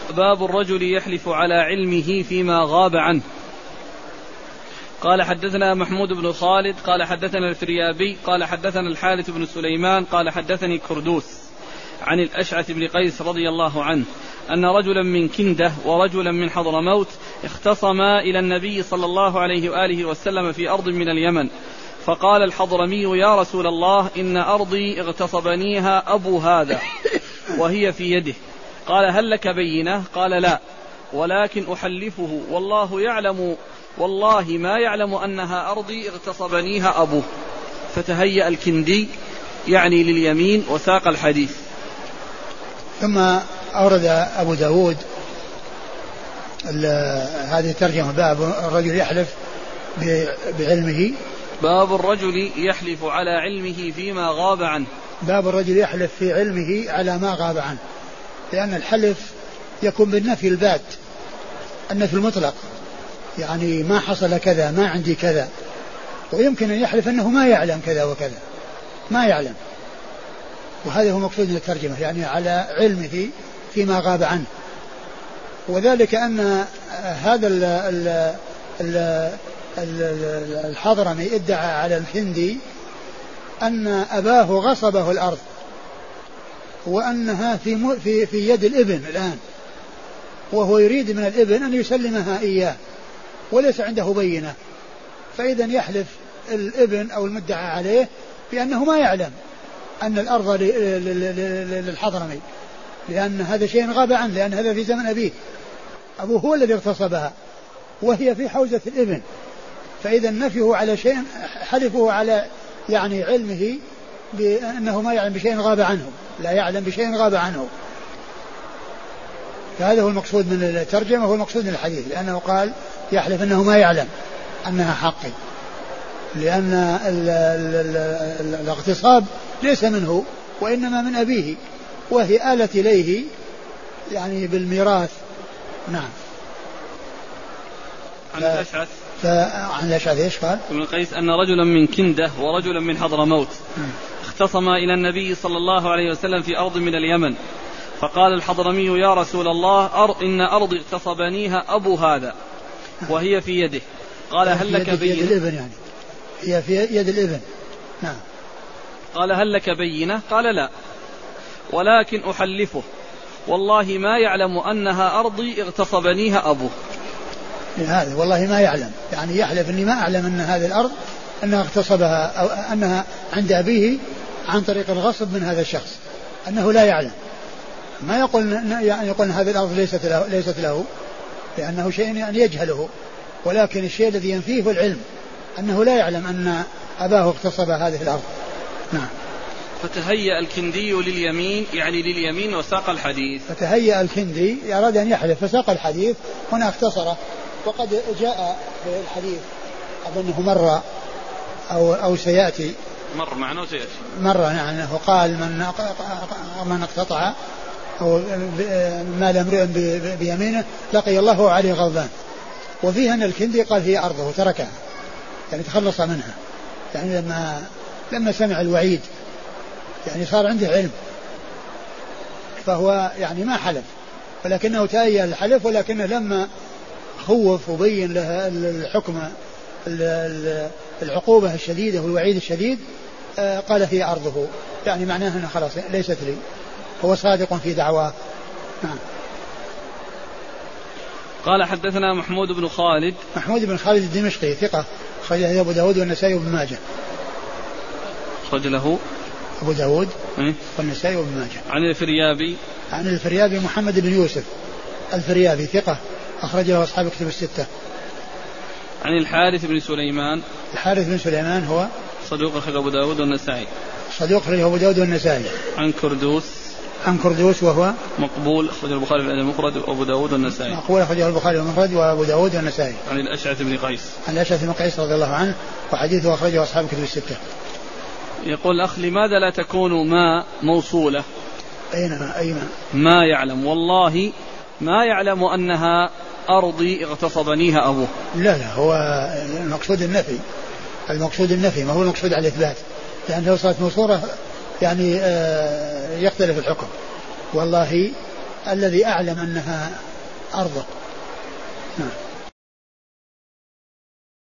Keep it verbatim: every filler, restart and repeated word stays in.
باب الرجل يحلف على علمه فيما غاب عنه. قال حدثنا محمود بن خالد قال حدثنا الفريابي قال حدثنا الحارث بن سليمان قال حدثني كردوس عن الأشعث بن قيس رضي الله عنه أن رجلا من كندة ورجلا من حضرموت اختصما إلى النبي صلى الله عليه وآله وسلم في أرض من اليمن، فقال الحضرمي: يا رسول الله، إن أرضي اغتصبنيها أبو هذا وهي في يده. قال: هل لك بينة؟ قال: لا، ولكن أحلفه والله يعلم والله ما يعلم أنها أرضي اغتصبنيها أبوه. فتهيأ الكندي يعني لليمين وساق الحديث. ثم أورد أبو داود هذه الترجمة: باب الرجل يحلف بعلمه. باب الرجل يحلف على علمه فيما غاب عنه. باب الرجل يحلف في علمه على ما غاب عنه، لأن الحلف يكون بالنفي البات، النفي المطلق، يعني ما حصل كذا، ما عندي كذا. ويمكن أن يحلف أنه ما يعلم كذا وكذا، ما يعلم، وهذا هو مقصود من الترجمة، يعني على علمه فيما غاب عنه. وذلك أن هذا ال ال ال الحضرمي ادعى على الكندي أن أباه غصبه الأرض، وأنها في في في يد الابن الآن، وهو يريد من الابن أن يسلمها إياه وليس عنده بينة. فإذا يحلف الابن أو المدعى عليه بأنه ما يعلم أن الأرض للحضرمي، لأن هذا شيء غاب عنه، لأن هذا في زمن أبيه، أبوه هو الذي اغتصبها وهي في حوزة الابن. فإذا نفيه على شيء، حلفه على يعني علمه بأنه ما يعلم بشيء غاب عنه، لا يعلم بشيء غاب عنه. فهذا هو المقصود من الترجمة، هو المقصود من الحديث، لأنه قال يحلف أنه ما يعلم أنها حقي، لأن ال ال ال الاغتصاب ليس منه وإنما من أبيه، وهي آلت إليه يعني بالميراث. نعم. عن الأشعث عن الأشعث ايش قال؟ ابن قيس أن رجلا من كندة ورجلا من حضرموت اختصما إلى النبي صلى الله عليه وسلم في أرض من اليمن، فقال الحضرمي: يا رسول الله، أر إن أرضي اغتصبنيها أبو هذا وهي في يده. قال: هل لك بينة؟ يد الابن يعني، هي في يد الابن. نعم. قال: هل لك بينة؟ قال: لا، ولكن أحلفه والله ما يعلم أنها أرضي اغتصبنيها أبوه. هذا والله ما يعلم، يعني يحلف أني ما أعلم أن هذه الأرض أنها اغتصبها أو أنها عند أبيه عن طريق الغصب من هذا الشخص، أنه لا يعلم. ما يقول يعني يقول هذه الأرض ليست له, ليست له لأنه شيء يعني يجهله، ولكن الشيء الذي ينفيه هو العلم، أنه لا يعلم أن أباه اغتصب هذه الأرض. نعم. فتهيأ الكندي لليمين يعني لليمين وساق الحديث. فتهيأ الكندي أراد أن يحلف فساق الحديث، هنا اختصره. وقد جاء في الحديث أظنه مرة أو أو سيأتي مر معنا وسيأتي مرة، نعم، أنه قال من من اقتطع أو مال امرئ بيمينه لقي الله عليه غضبان. وفيها أن الكندي قال هي أرضه تركها، يعني تخلص منها، يعني لما لما سمع الوعيد يعني صار عنده علم، فهو يعني ما حلف، ولكنه تأيّل الحلف، ولكنه لما خوف وبين له الحكم العقوبة الشديدة والوعيد الشديد قال هي أرضه، يعني معناه أنه خلاص ليست لي، هو صادق في دعواه. نعم. قال حدثنا محمود بن خالد. محمود بن خالد الدمشقي ثقة، أخرجه أبو داود والنسائي وابن ماجه. أخرج له أبو داود إيه؟ والنسائي وابن ماجه. عن الفريابي. عن الفريابي محمد بن يوسف الفريابي ثقة، أخرج له أصحاب كتب الستة. عن الحارث بن سليمان. الحارث بن سليمان هو صدوق، أخرج أبو داود والنسائي. صدوق، أخرج أبو داود والنسائي. عن كردوس. عن كردوس وهو مقبول، أخرج البخاري في المفرد وأبو داود والنسائي. مقبول، أخرجه البخاري المفرد وأبو داود والنسائي. عن الأشعث بن قيس. عن الأشعث بن قيس رضي الله عنه، وحديثه أخرجه أصحاب كتب الستة. يقول الأخ: لماذا لا تكون ما موصولة؟ أينما أيما ما يعلم والله ما يعلم أنها أرضي اغتصبنيها أبوه. لا لا، هو المقصود النفي، المقصود النفي، ما هو المقصود على الإثبات، لأن لو صارت موصولة يعني آه يختلف الحكم. والله الذي أعلم أنها أرض. نعم.